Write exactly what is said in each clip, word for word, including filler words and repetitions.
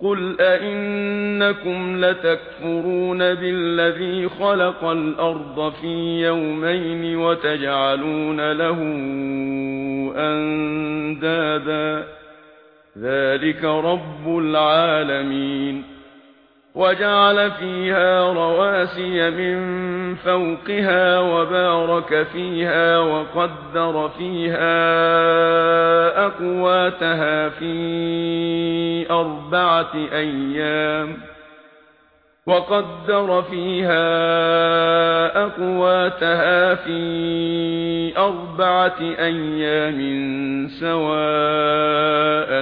قُلْ أَئِنَّكُمْ لَتَكْفُرُونَ بِالَّذِي خَلَقَ الْأَرْضَ فِي يَوْمَيْنِ وَتَجْعَلُونَ لَهُ أَندَادًا ذَلِكَ رَبُّ الْعَالَمِينَ وَجَعَلَ فِيهَا رَوَاسِيَ مِن فَوْقِهَا وَبَارَكَ فِيهَا وَقَدَّرَ فِيهَا أَقْوَاتَهَا فِي أَرْبَعَةِ أَيَّامٍ وَقَدَّرَ فِيهَا أَقْوَاتَهَا فِي أَرْبَعَةِ أَيَّامٍ سَوَاءً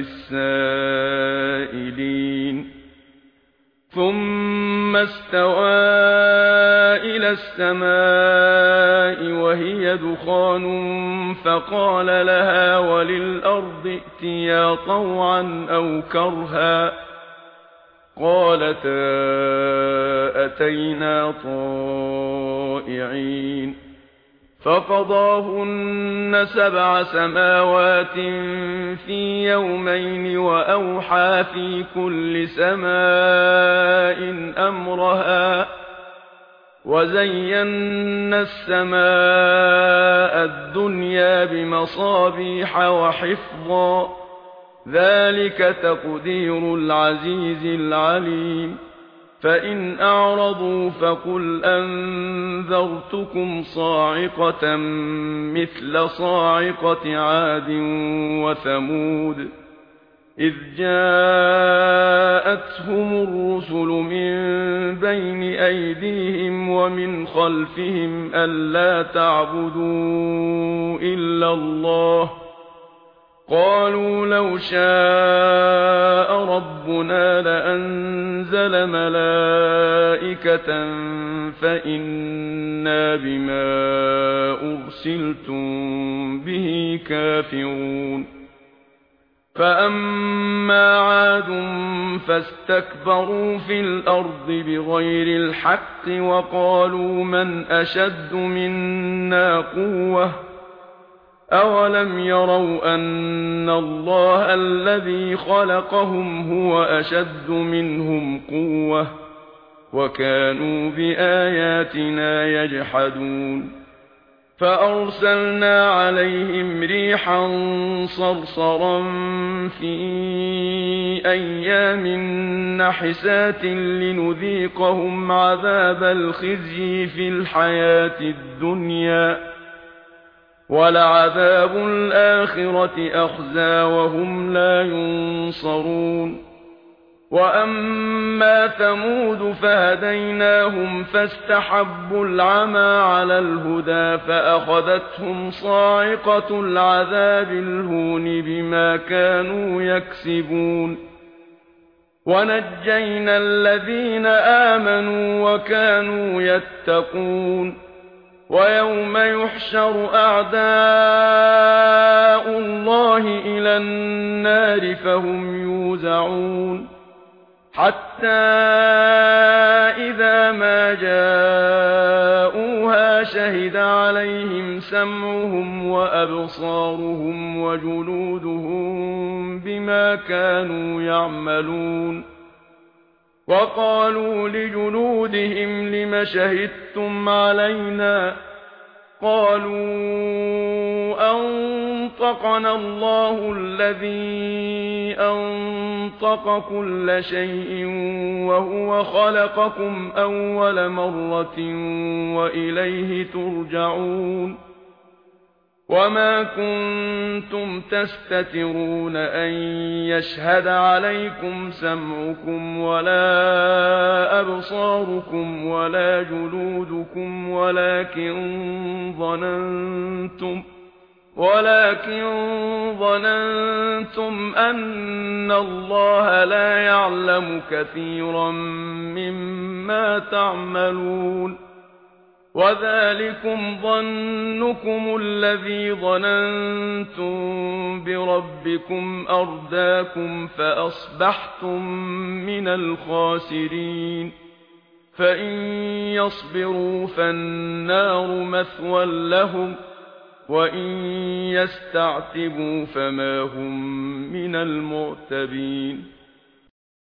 لِّلسَّائِلِينَ ثُمَّ اسْتَوَى إِلَى السَّمَاءِ وَهِيَ دُخَانٌ فَقَالَ لَهَا وَلِلْأَرْضِ ائْتِيَا طَوْعًا أَوْ كَرْهًا قَالَتَا أَتَيْنَا طَائِعِينَ فَقَضَاهُنَّ سَبْعَ سَمَاوَاتٍ فِي يَوْمَيْنِ وَأَوْحَى فِي كُلِّ سَمَاءٍ أَمْرَهَا وَزَيَّنَّا السَّمَاءَ الدُّنْيَا بِمَصَابِيحَ وَحِفْظًا ذَلِكَ تَقْدِيرُ الْعَزِيزِ الْعَلِيمِ فَإِنْ أَعْرَضُوا فَقُلْ أَنذَرْتُكُمْ صَاعِقَةً مِثْلَ صَاعِقَةِ عَادٍ وَثَمُودَ إِذْ جَاءَتْهُمُ الرُّسُلُ مِنْ بَيْنِ أَيْدِيهِمْ وَمِنْ خَلْفِهِمْ أَلَّا تَعْبُدُوا إِلَّا اللَّهَ قَالُوا لَوْ شَاءَ رَبُّنَا لَأَنزَلَ مَلَائِكَةً فَإِنَّا بِمَا أُرْسِلْتُم بِهِ كَافِرُونَ فَأَمَّا عَادٌ فَاسْتَكْبَرُوا فِي الْأَرْضِ بِغَيْرِ الْحَقِّ وَقَالُوا مَنْ أَشَدُّ مِنَّا قُوَّةً أَوَلَمْ يَرَوْا أَنَّ اللَّهَ الَّذِي خَلَقَهُمْ هُوَ أَشَدُّ مِنْهُمْ قُوَّةً وَكَانُوا بِآيَاتِنَا يَجْحَدُونَ فَأَرْسَلْنَا عَلَيْهِمْ رِيحًا صَرْصَرًا فِي أَيَّامٍ نَحِسَاتٍ لِنُذِيقَهُمْ عَذَابَ الْخِزْيِ فِي الْحَيَاةِ الدُّنْيَا وَلَعَذَابُ الْآخِرَةِ أَخْزَىٰ وَهُمْ لَا يُنصَرُونَ وَأَمَّا ثَمُودُ فَهَدَيْنَاهُمْ فَاسْتَحَبُّوا الْعَمَىٰ عَلَى الْهُدَىٰ فَأَخَذَتْهُمْ صَاعِقَةُ الْعَذَابِ الْهُونِ بِمَا كَانُوا يَكْسِبُونَ وَنَجَّيْنَا الَّذِينَ آمَنُوا وَكَانُوا يَتَّقُونَ وَيَوْمَ يُحْشَرُ أَعْدَاءُ اللَّهِ إِلَى النَّارِ فَهُمْ يُوزَعُونَ حَتَّى إِذَا مَا جَاءُوهَا شَهِدَ عَلَيْهِمْ سَمْعُهُمْ وَأَبْصَارُهُمْ وَجُلُودُهُم بِمَا كَانُوا يَعْمَلُونَ وَقَالُوا لِجُلُودِهِمْ لِمَ شَهِدتُّمْ عَلَيْنَا قَالُوا أَنطَقَنَا اللَّهُ الَّذِي أَنطَقَ كُلَّ شَيْءٍ وَهُوَ خَلَقَكُمْ أَوَّلَ مَرَّةٍ وَإِلَيْهِ تُرْجَعُونَ وَمَا كُنتُمْ تَسْتَتِرُونَ أَن يَشْهَدَ عَلَيْكُمْ سَمْعُكُمْ وَلَا أَبْصَارُكُمْ وَلَا جُلُودُكُمْ وَلَكِن ظَنَنتُمْ وَلَكِن ظَنَنتُمْ أَنَّ اللَّهَ لَا يَعْلَمُ كَثِيرًا مِّمَّا تَعْمَلُونَ وَذَلِكُمْ ظَنُّكُمُ الَّذِي ظَنَنتُم بِرَبِّكُمْ أَرْدَاكُمْ فَأَصْبَحْتُم مِّنَ الْخَاسِرِينَ فَإِن يَصْبِرُوا فَالنَّارُ مَثْوًى لَّهُمْ وَإِن يَسْتَعْتِبُوا فَمَا هُم مِّنَ الْمُعْتَبِينَ